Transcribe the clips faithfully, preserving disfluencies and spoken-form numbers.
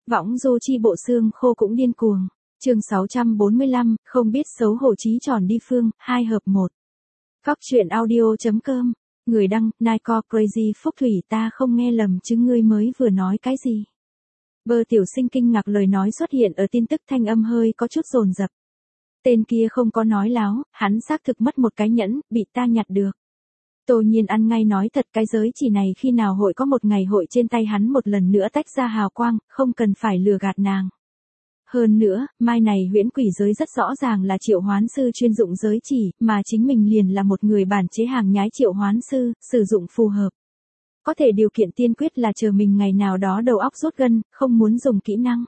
Võng du chi bộ xương khô cũng điên cuồng. Chương sáu trăm bốn mươi lăm, không biết xấu hổ chí tròn đi phương, hai hợp một. Cóc truyện audio chấm com. Người đăng, Nike Crazy Phúc Thủy, ta không nghe lầm chứ ngươi mới vừa nói cái gì? Bơ tiểu sinh kinh ngạc lời nói xuất hiện ở tin tức, thanh âm hơi có chút dồn dập. Tên kia không có nói láo, hắn xác thực mất một cái nhẫn, bị ta nhặt được. Tô Nhiên ăn ngay nói thật, cái giới chỉ này khi nào hội có một ngày hội trên tay hắn một lần nữa tách ra hào quang, không cần phải lừa gạt nàng. Hơn nữa, mai này huyễn quỷ giới rất rõ ràng là triệu hoán sư chuyên dụng giới chỉ, mà chính mình liền là một người bản chế hàng nhái triệu hoán sư, sử dụng phù hợp. Có thể điều kiện tiên quyết là chờ mình ngày nào đó đầu óc rút gân, không muốn dùng kỹ năng.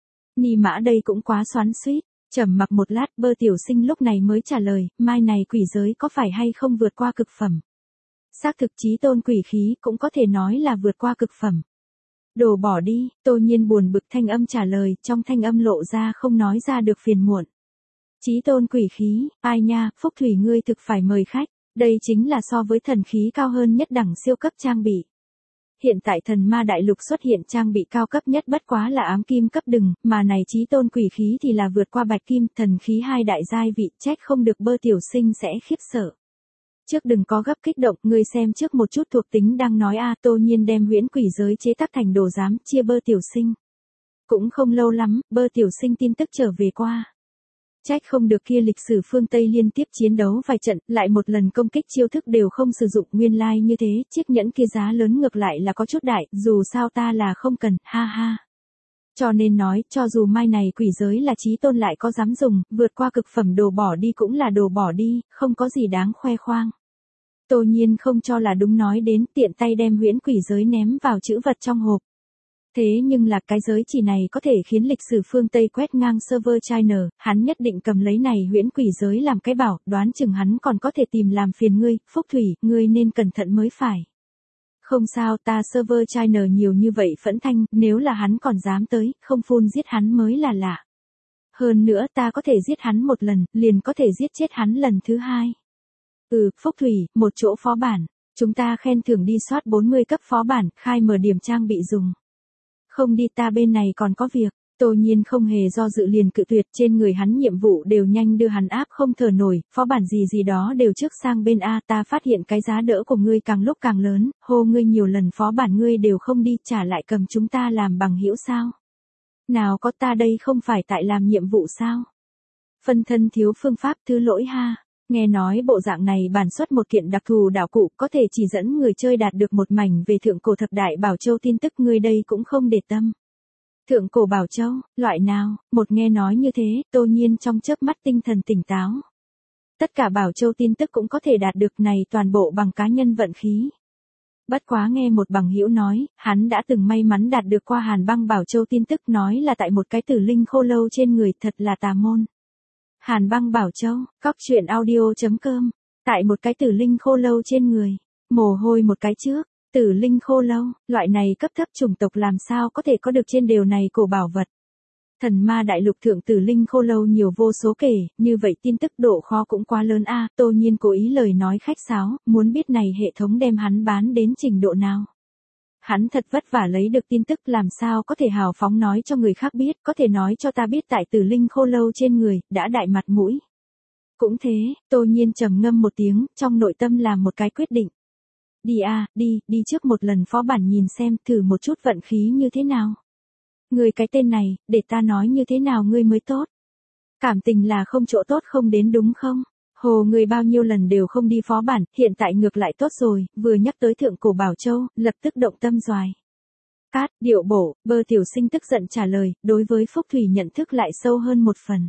Ni mã đây cũng quá xoắn xuýt. Trầm mặc một lát, Bơ tiểu sinh lúc này mới trả lời, mai này quỷ giới có phải hay không vượt qua cực phẩm? Xác thực chí tôn quỷ khí cũng có thể nói là vượt qua cực phẩm. Đồ bỏ đi, Tô Nhiên buồn bực thanh âm trả lời, trong thanh âm lộ ra không nói ra được phiền muộn. Chí tôn quỷ khí, ai nha, Phúc Thủy ngươi thực phải mời khách, đây chính là so với thần khí cao hơn nhất đẳng siêu cấp trang bị. Hiện tại thần ma đại lục xuất hiện trang bị cao cấp nhất bất quá là ám kim cấp đừng, mà này chí tôn quỷ khí thì là vượt qua bạch kim, thần khí hai đại giai vị, trách không được Bơ tiểu sinh sẽ khiếp sợ. Trước đừng có gấp kích động, ngươi xem trước một chút thuộc tính đang nói a. Tô Nhiên đem huyễn quỷ giới chế tác thành đồ giám chia Bơ tiểu sinh. Cũng không lâu lắm, Bơ tiểu sinh tin tức trở về qua. Trách không được kia lịch sử phương Tây liên tiếp chiến đấu vài trận, lại một lần công kích chiêu thức đều không sử dụng, nguyên lai like như thế, chiếc nhẫn kia giá lớn ngược lại là có chút đại, dù sao ta là không cần, ha ha. Cho nên nói, cho dù mai này quỷ giới là chí tôn lại có dám dùng, vượt qua cực phẩm đồ bỏ đi cũng là đồ bỏ đi, không có gì đáng khoe khoang. Tô Nhiên không cho là đúng nói đến, tiện tay đem huyễn quỷ giới ném vào chữ vật trong hộp. Thế nhưng là cái giới chỉ này có thể khiến lịch sử phương Tây quét ngang server China, hắn nhất định cầm lấy này huyễn quỷ giới làm cái bảo, đoán chừng hắn còn có thể tìm làm phiền ngươi, Phúc Thủy, ngươi nên cẩn thận mới phải. Không sao, ta server China nhiều như vậy phẫn thanh, nếu là hắn còn dám tới, không phun giết hắn mới là lạ. Hơn nữa ta có thể giết hắn một lần, liền có thể giết chết hắn lần thứ hai. Ừ, Phúc Thủy, một chỗ phó bản, chúng ta khen thưởng đi soát bốn mươi cấp phó bản, khai mở điểm trang bị dùng. Không đi, ta bên này còn có việc. Tô Nhiên không hề do dự liền cự tuyệt, trên người hắn nhiệm vụ đều nhanh đưa hắn áp không thở nổi, phó bản gì gì đó đều trước sang bên A. Ta phát hiện cái giá đỡ của ngươi càng lúc càng lớn, hô ngươi nhiều lần phó bản ngươi đều không đi, trả lại cầm chúng ta làm bằng hữu sao? Nào có, ta đây không phải tại làm nhiệm vụ sao? Phân thân thiếu phương pháp, thứ lỗi ha. Nghe nói bộ dạng này bản xuất một kiện đặc thù đạo cụ có thể chỉ dẫn người chơi đạt được một mảnh về thượng cổ thập đại bảo châu tin tức, ngươi đây cũng không để tâm. Thượng cổ bảo châu, loại nào? Một nghe nói như thế, Tô Nhiên trong chớp mắt tinh thần tỉnh táo. Tất cả bảo châu tin tức cũng có thể đạt được, này toàn bộ bằng cá nhân vận khí. Bất quá nghe một bằng hữu nói, hắn đã từng may mắn đạt được qua Hàn Băng bảo châu tin tức, nói là tại một cái tử linh khô lâu trên người, thật là tà môn. Hàn Băng bảo châu, cóc truyện audio chấm com, tại một cái tử linh khô lâu trên người, mồ hôi một cái trước, tử linh khô lâu, loại này cấp thấp chủng tộc làm sao có thể có được trên điều này cổ bảo vật. Thần ma đại lục thượng tử linh khô lâu nhiều vô số kể, như vậy tin tức độ khó cũng quá lớn a. Tô Nhiên cố ý lời nói khách sáo, muốn biết này hệ thống đem hắn bán đến trình độ nào. Hắn thật vất vả lấy được tin tức, làm sao có thể hào phóng nói cho người khác biết, có thể nói cho ta biết tại tử linh khô lâu trên người, đã đại mặt mũi. Cũng thế, Tô Nhiên trầm ngâm một tiếng, trong nội tâm làm một cái quyết định. Đi a, đi, đi trước một lần phó bản nhìn xem, thử một chút vận khí như thế nào. Người cái tên này, để ta nói như thế nào ngươi mới tốt. Cảm tình là không chỗ tốt không đến đúng không? Hồ người bao nhiêu lần đều không đi phó bản, hiện tại ngược lại tốt rồi, vừa nhắc tới thượng cổ bảo châu, lập tức động tâm doài. Cát, điệu bổ, Bơ tiểu sinh tức giận trả lời, đối với Phúc Thủy nhận thức lại sâu hơn một phần.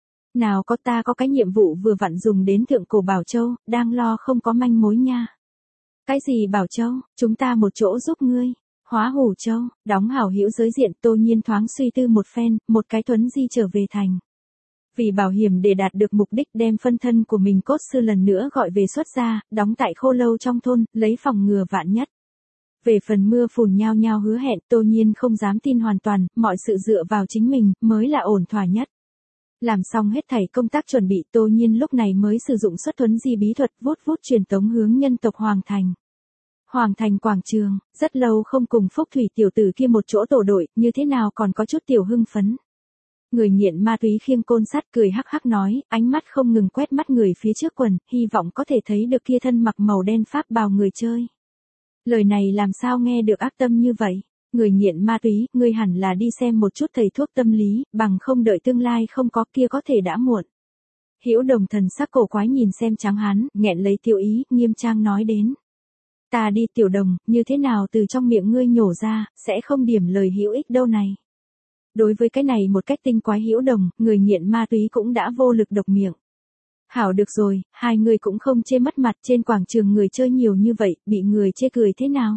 Nào có, ta có cái nhiệm vụ vừa vặn dùng đến thượng cổ bảo châu, đang lo không có manh mối nha. Cái gì bảo châu, chúng ta một chỗ giúp ngươi. Hóa hủ châu, đóng hảo hữu giới diện. Tô Nhiên thoáng suy tư một phen, một cái thuấn di trở về thành. Vì bảo hiểm để đạt được mục đích, đem phân thân của mình cốt sư lần nữa gọi về xuất ra, đóng tại khô lâu trong thôn, lấy phòng ngừa vạn nhất. Về phần mưa phùn nhao nhao hứa hẹn, Tô Nhiên không dám tin hoàn toàn, mọi sự dựa vào chính mình, mới là ổn thỏa nhất. Làm xong hết thảy công tác chuẩn bị, Tô Nhiên lúc này mới sử dụng xuất thuấn di bí thuật, vút vút truyền tống hướng nhân tộc Hoàng Thành. Hoàng thành quảng trường, rất lâu không cùng Phúc Thủy tiểu tử kia một chỗ tổ đội, như thế nào còn có chút tiểu hưng phấn. Người nghiện ma túy khiêng côn sắt cười hắc hắc nói, ánh mắt không ngừng quét mắt người phía trước quần, hy vọng có thể thấy được kia thân mặc màu đen pháp bào người chơi. Lời này làm sao nghe được ác tâm như vậy? Người nghiện ma túy, ngươi hẳn là đi xem một chút thầy thuốc tâm lý, bằng không đợi tương lai không có kia có thể đã muộn. Hữu Đồng thần sắc cổ quái nhìn xem trắng hắn, nghẹn lấy tiêu ý, nghiêm trang nói đến. Ta đi Tiểu Đồng, như thế nào từ trong miệng ngươi nhổ ra, sẽ không điểm lời hữu ích đâu này. Đối với cái này một cách tinh quái Hữu Đồng, người nghiện ma túy cũng đã vô lực độc miệng. Hảo được rồi, hai người cũng không chê mất mặt, trên quảng trường người chơi nhiều như vậy, bị người chê cười thế nào.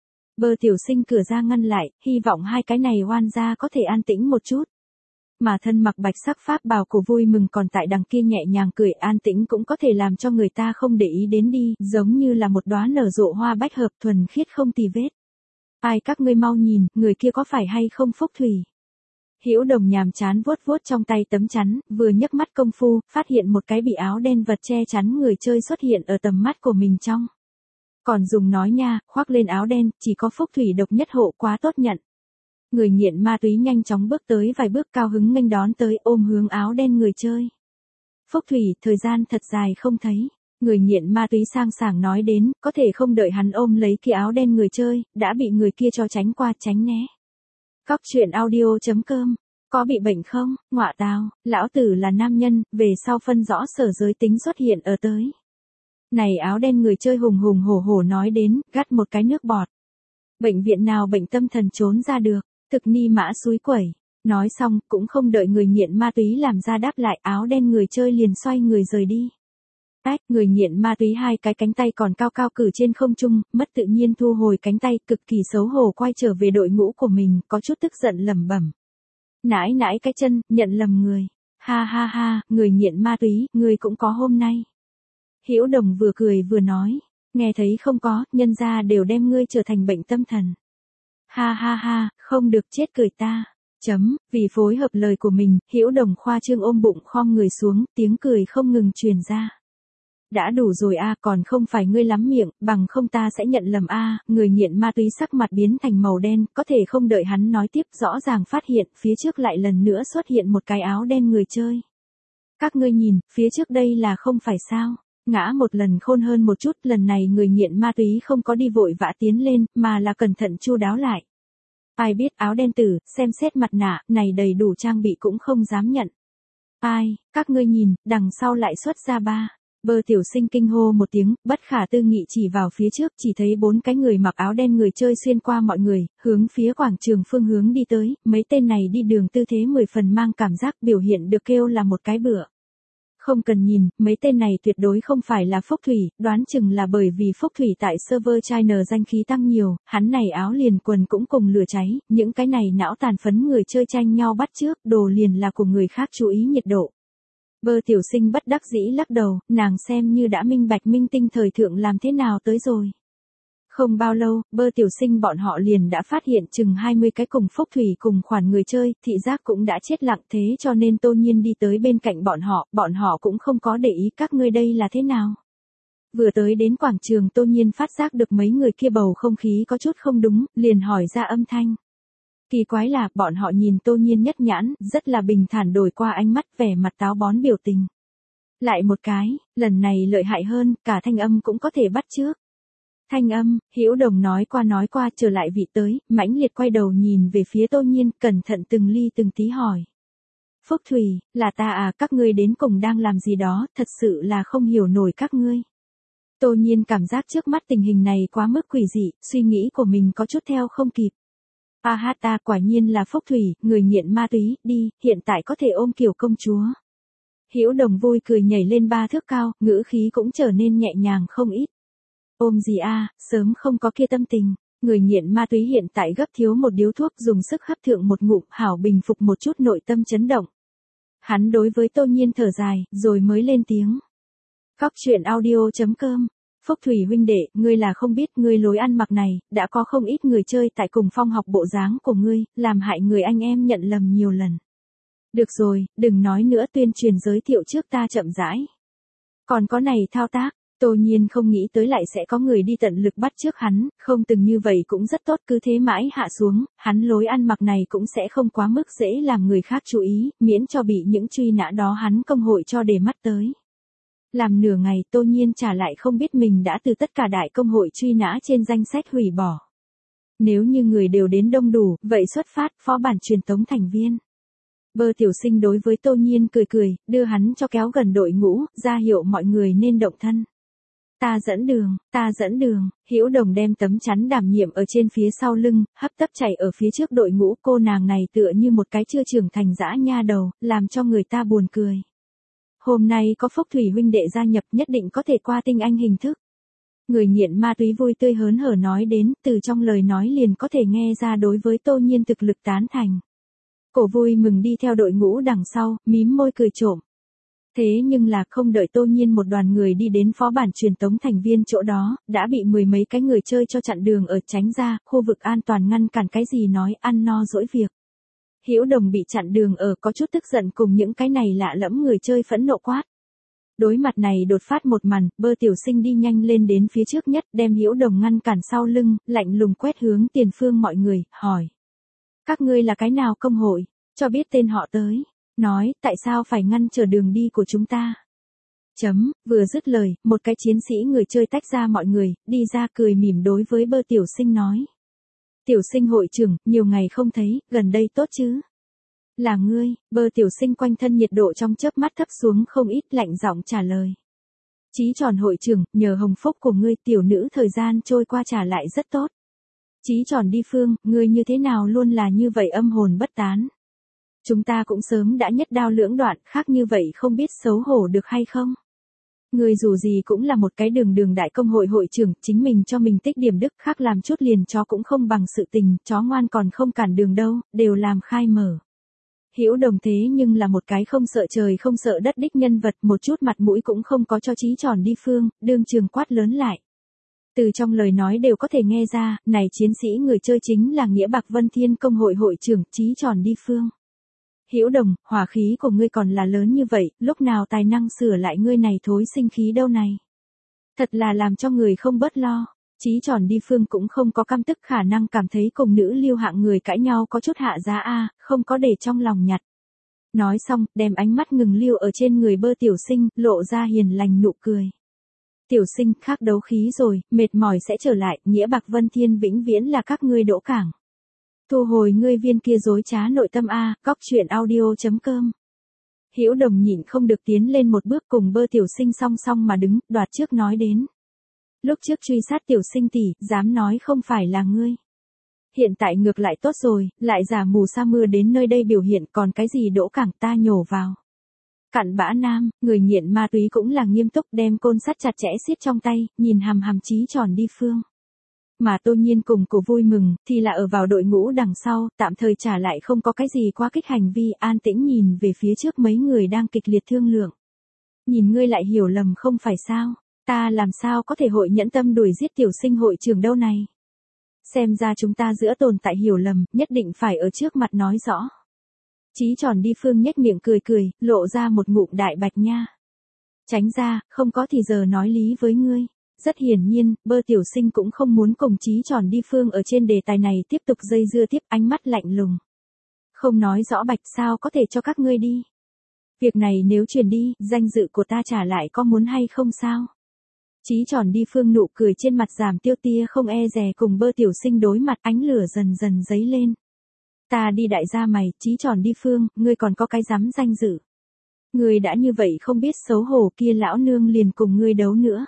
Bơ Tiểu Sinh cửa ra ngăn lại, hy vọng hai cái này oan gia có thể an tĩnh một chút. Mà thân mặc bạch sắc pháp bào cổ vui mừng còn tại đằng kia nhẹ nhàng cười, an tĩnh cũng có thể làm cho người ta không để ý đến đi, giống như là một đóa nở rộ hoa bách hợp thuần khiết không tì vết. Ai các ngươi mau nhìn, người kia có phải hay không Phúc Thủy? Hữu Đồng nhàm chán vuốt vuốt trong tay tấm chắn, vừa nhấc mắt công phu, phát hiện một cái bị áo đen vật che chắn người chơi xuất hiện ở tầm mắt của mình trong. Còn dùng nói nha, khoác lên áo đen, chỉ có Phúc Thủy độc nhất hộ, quá tốt nhận. Người nghiện ma túy nhanh chóng bước tới vài bước, cao hứng nghênh đón tới, ôm hướng áo đen người chơi. Phúc Thủy, thời gian thật dài không thấy. Người nghiện ma túy sang sảng nói đến, có thể không đợi hắn ôm lấy kia áo đen người chơi, đã bị người kia cho tránh qua tránh né. Cóc truyện audio chấm com. Có bị bệnh không? Ngọa tào, lão tử là nam nhân, về sau phân rõ sở giới tính xuất hiện ở tới. Này áo đen người chơi hùng hùng hổ hổ nói đến, gắt một cái nước bọt. Bệnh viện nào bệnh tâm thần trốn ra được, thực ni mã xúi quẩy. Nói xong, cũng không đợi người nghiện ma túy làm ra đáp lại, áo đen người chơi liền xoay người rời đi. Ách, người nghiện ma túy hai cái cánh tay còn cao cao cử trên không trung, mất tự nhiên thu hồi cánh tay, cực kỳ xấu hổ quay trở về đội ngũ của mình, có chút tức giận lẩm bẩm. Nãi nãi cái chân, nhận lầm người. Ha ha ha, người nghiện ma túy, người cũng có hôm nay. Hữu Đồng vừa cười vừa nói, nghe thấy không có, nhân gia đều đem ngươi trở thành bệnh tâm thần. Ha ha ha, không được chết cười ta. Chấm, vì phối hợp lời của mình, Hữu Đồng khoa trương ôm bụng khom người xuống, tiếng cười không ngừng truyền ra. Đã đủ rồi a, còn không phải ngươi lắm miệng, bằng không ta sẽ nhận lầm a. Người nghiện ma túy sắc mặt biến thành màu đen, có thể không đợi hắn nói tiếp, rõ ràng phát hiện, phía trước lại lần nữa xuất hiện một cái áo đen người chơi. Các ngươi nhìn, phía trước đây là không phải sao? Ngã một lần khôn hơn một chút, lần này người nghiện ma túy không có đi vội vã tiến lên, mà là cẩn thận chu đáo lại. Ai biết áo đen tử, xem xét mặt nạ, này đầy đủ trang bị cũng không dám nhận. Ai, các ngươi nhìn, đằng sau lại xuất ra ba. Bơ Tiểu Sinh kinh hô một tiếng, bất khả tư nghị chỉ vào phía trước, chỉ thấy bốn cái người mặc áo đen người chơi xuyên qua mọi người, hướng phía quảng trường phương hướng đi tới, mấy tên này đi đường tư thế mười phần mang cảm giác, biểu hiện được kêu là một cái bựa. Không cần nhìn, mấy tên này tuyệt đối không phải là Phúc Thủy, đoán chừng là bởi vì Phúc Thủy tại server China danh khí tăng nhiều, hắn này áo liền quần cũng cùng lửa cháy, những cái này não tàn phấn người chơi tranh nhau bắt trước, đồ liền là của người khác chú ý nhiệt độ. Bơ Tiểu Sinh bất đắc dĩ lắc đầu, nàng xem như đã minh bạch minh tinh thời thượng làm thế nào tới rồi. Không bao lâu, Bơ Tiểu Sinh bọn họ liền đã phát hiện chừng hai mươi cái cùng Phúc Thủy cùng khoản người chơi, thị giác cũng đã chết lặng, thế cho nên Tô Nhiên đi tới bên cạnh bọn họ, bọn họ cũng không có để ý các ngươi đây là thế nào. Vừa tới đến quảng trường Tô Nhiên phát giác được mấy người kia bầu không khí có chút không đúng, liền hỏi ra âm thanh. Kỳ quái là, bọn họ nhìn Tô Nhiên nhất nhãn, rất là bình thản đổi qua ánh mắt vẻ mặt táo bón biểu tình. Lại một cái, lần này lợi hại hơn, cả thanh âm cũng có thể bắt chước. Thanh âm, Hữu Đồng nói qua nói qua trở lại vị tới, mãnh liệt quay đầu nhìn về phía Tô Nhiên, cẩn thận từng ly từng tí hỏi. Phúc Thủy, là ta à, các ngươi đến cùng đang làm gì đó, thật sự là không hiểu nổi các ngươi. Tô Nhiên cảm giác trước mắt tình hình này quá mức quỷ dị, suy nghĩ của mình có chút theo không kịp. A ha ta quả nhiên là Phúc Thủy, người nghiện ma túy, đi, hiện tại có thể ôm kiểu công chúa. Hữu Đồng vui cười nhảy lên ba thước cao, ngữ khí cũng trở nên nhẹ nhàng không ít. Ôm gì a, sớm không có kia tâm tình, người nghiện ma túy hiện tại gấp thiếu một điếu thuốc dùng sức hấp thượng một ngụm hảo bình phục một chút nội tâm chấn động. Hắn đối với Tô Nhiên thở dài, rồi mới lên tiếng. Cóc truyện audio chấm com. Phúc Thủy huynh đệ, ngươi là không biết ngươi lối ăn mặc này, đã có không ít người chơi tại cùng phong học bộ dáng của ngươi, làm hại người anh em nhận lầm nhiều lần. Được rồi, đừng nói nữa, tuyên truyền giới thiệu trước ta chậm rãi. Còn có này thao tác, Tô Nhiên không nghĩ tới lại sẽ có người đi tận lực bắt trước hắn, không từng như vậy cũng rất tốt, cứ thế mãi hạ xuống, hắn lối ăn mặc này cũng sẽ không quá mức dễ làm người khác chú ý, miễn cho bị những truy nã đó hắn công hội cho để mắt tới. Làm nửa ngày Tô Nhiên trả lại không biết mình đã từ tất cả đại công hội truy nã trên danh sách hủy bỏ. Nếu như người đều đến đông đủ, vậy xuất phát, phó bản truyền tống thành viên. Bơ tiểu sinh đối với Tô Nhiên cười cười, đưa hắn cho kéo gần đội ngũ, ra hiệu mọi người nên động thân. Ta dẫn đường, ta dẫn đường, Hữu Đồng đem tấm chắn đảm nhiệm ở trên phía sau lưng, hấp tấp chạy ở phía trước đội ngũ, cô nàng này tựa như một cái chưa trưởng thành dã nha đầu, làm cho người ta buồn cười. Hôm nay có Phúc Thủy huynh đệ gia nhập nhất định có thể qua tinh anh hình thức. Người nghiện ma túy vui tươi hớn hở nói đến, từ trong lời nói liền có thể nghe ra đối với Tô Nhiên thực lực tán thành. Cổ vui mừng đi theo đội ngũ đằng sau, mím môi cười trộm. Thế nhưng là không đợi Tô Nhiên một đoàn người đi đến phó bản truyền tống thành viên chỗ đó, đã bị mười mấy cái người chơi cho chặn đường ở tránh ra, khu vực an toàn ngăn cản cái gì nói ăn no dỗi việc. Hữu Đồng bị chặn đường ở có chút tức giận cùng những cái này lạ lẫm người chơi phẫn nộ quát. Đối mặt này đột phát một màn, Bơ tiểu sinh đi nhanh lên đến phía trước nhất, đem Hữu Đồng ngăn cản sau lưng, lạnh lùng quét hướng tiền phương mọi người, hỏi. Các ngươi là cái nào công hội, cho biết tên họ tới. Nói, tại sao phải ngăn trở đường đi của chúng ta? Chấm, vừa dứt lời, một cái chiến sĩ người chơi tách ra mọi người, đi ra cười mỉm đối với Bơ tiểu sinh nói. Tiểu sinh hội trưởng, nhiều ngày không thấy, gần đây tốt chứ? Là ngươi, Bơ tiểu sinh quanh thân nhiệt độ trong chớp mắt thấp xuống không ít, lạnh giọng trả lời. Chí Tròn hội trưởng, nhờ hồng phúc của ngươi tiểu nữ thời gian trôi qua trả lại rất tốt. Chí Tròn đi phương, ngươi như thế nào luôn là như vậy âm hồn bất tán. Chúng ta cũng sớm đã nhất đao lưỡng đoạn, khác như vậy không biết xấu hổ được hay không? Người dù gì cũng là một cái đường đường đại công hội hội trưởng, chính mình cho mình tích điểm đức, khác làm chút liền chó cũng không bằng sự tình, chó ngoan còn không cản đường đâu, đều làm khai mở. Hữu Đồng thế nhưng là một cái không sợ trời không sợ đất đích nhân vật, một chút mặt mũi cũng không có cho Chí Tròn đi phương, đương trường quát lớn lại. Từ trong lời nói đều có thể nghe ra, này chiến sĩ người chơi chính là Nghĩa Bạc Vân Thiên công hội hội trưởng Chí Tròn đi phương. Hữu Đồng, hỏa khí của ngươi còn là lớn như vậy, lúc nào tài năng sửa lại ngươi này thối sinh khí đâu này. Thật là làm cho người không bớt lo. Chí Tròn đi phương cũng không có căm tức, khả năng cảm thấy cùng nữ lưu hạng người cãi nhau có chút hạ giá a, không có để trong lòng nhặt. Nói xong, đem ánh mắt ngừng lưu ở trên người Bơ tiểu sinh, lộ ra hiền lành nụ cười. Tiểu sinh, khác đấu khí rồi, mệt mỏi sẽ trở lại, Nghĩa Bạc Vân Thiên vĩnh viễn là các ngươi đỗ cảng. Thu hồi ngươi viên kia dối trá nội tâm a, góc truyện audio chấm com. Hữu Đồng nhịn không được tiến lên một bước cùng Bơ tiểu sinh song song mà đứng, đoạt trước nói đến. Lúc trước truy sát tiểu sinh tỷ, dám nói không phải là ngươi. Hiện tại ngược lại tốt rồi, lại giả mù sa mưa đến nơi đây biểu hiện, còn cái gì đỗ cảng ta nhổ vào. Cặn bã nam, người nghiện ma túy cũng là nghiêm túc, đem côn sắt chặt chẽ siết trong tay, nhìn hằm hằm Chí Tròn đi phương. Mà Tô Nhiên cùng cổ vui mừng, thì là ở vào đội ngũ đằng sau, tạm thời trả lại không có cái gì quá kích hành vi, an tĩnh nhìn về phía trước mấy người đang kịch liệt thương lượng. Nhìn ngươi lại hiểu lầm không phải sao, ta làm sao có thể hội nhẫn tâm đuổi giết tiểu sinh hội trưởng đâu này. Xem ra chúng ta giữa tồn tại hiểu lầm, nhất định phải ở trước mặt nói rõ. Chí Tròn đi phương nhếch miệng cười cười, lộ ra một ngụm đại bạch nha. Tránh ra, không có thì giờ nói lý với ngươi. Rất hiển nhiên, Bơ tiểu sinh cũng không muốn cùng Chí Tròn đi phương ở trên đề tài này tiếp tục dây dưa tiếp, ánh mắt lạnh lùng. Không nói rõ bạch sao có thể cho các ngươi đi. Việc này nếu truyền đi, danh dự của ta trả lại có muốn hay không sao? Chí Tròn đi phương nụ cười trên mặt giảm tiêu tia không e dè cùng Bơ tiểu sinh đối mặt, ánh lửa dần dần dấy lên. Ta đi đại gia mày, Chí Tròn đi phương, ngươi còn có cái dám danh dự. Ngươi đã như vậy không biết xấu hổ, kia lão nương liền cùng ngươi đấu nữa.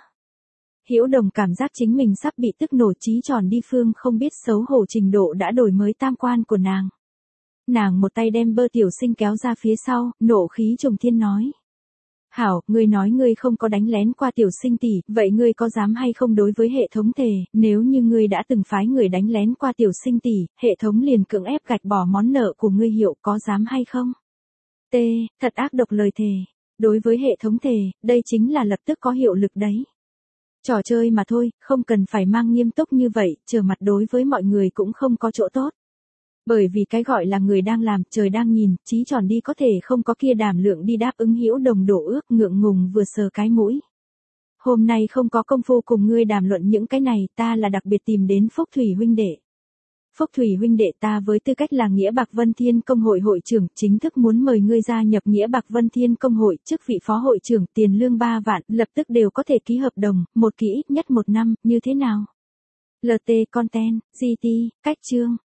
Hữu Đồng cảm giác chính mình sắp bị tức nổ, Chí Tròn đi phương không biết xấu hổ trình độ đã đổi mới tam quan của nàng. Nàng một tay đem Bơ tiểu sinh kéo ra phía sau, nộ khí trùng thiên nói. Hảo, ngươi nói ngươi không có đánh lén qua tiểu sinh tỷ, vậy ngươi có dám hay không đối với hệ thống thề, nếu như ngươi đã từng phái người đánh lén qua tiểu sinh tỷ, hệ thống liền cưỡng ép gạch bỏ món nợ của ngươi hiệu, có dám hay không? T, thật ác độc lời thề. Đối với hệ thống thề, đây chính là lập tức có hiệu lực đấy. Trò chơi mà thôi, không cần phải mang nghiêm túc như vậy, trở mặt đối với mọi người cũng không có chỗ tốt. Bởi vì cái gọi là người đang làm, trời đang nhìn, Chí Tròn đi có thể không có kia đảm lượng đi đáp ứng Hữu Đồng đổ ước, ngượng ngùng vừa sờ cái mũi. Hôm nay không có công phu cùng ngươi đàm luận những cái này, ta là đặc biệt tìm đến Phúc Thủy huynh đệ. Phúc Thủy huynh đệ, ta với tư cách là Nghĩa Bạc Vân Thiên Công hội hội trưởng, chính thức muốn mời ngươi gia nhập Nghĩa Bạc Vân Thiên Công hội, chức vị phó hội trưởng, tiền lương ba vạn, lập tức đều có thể ký hợp đồng, một kỳ ít nhất một năm, như thế nào? lờ tê Content, giê tê, cách chương.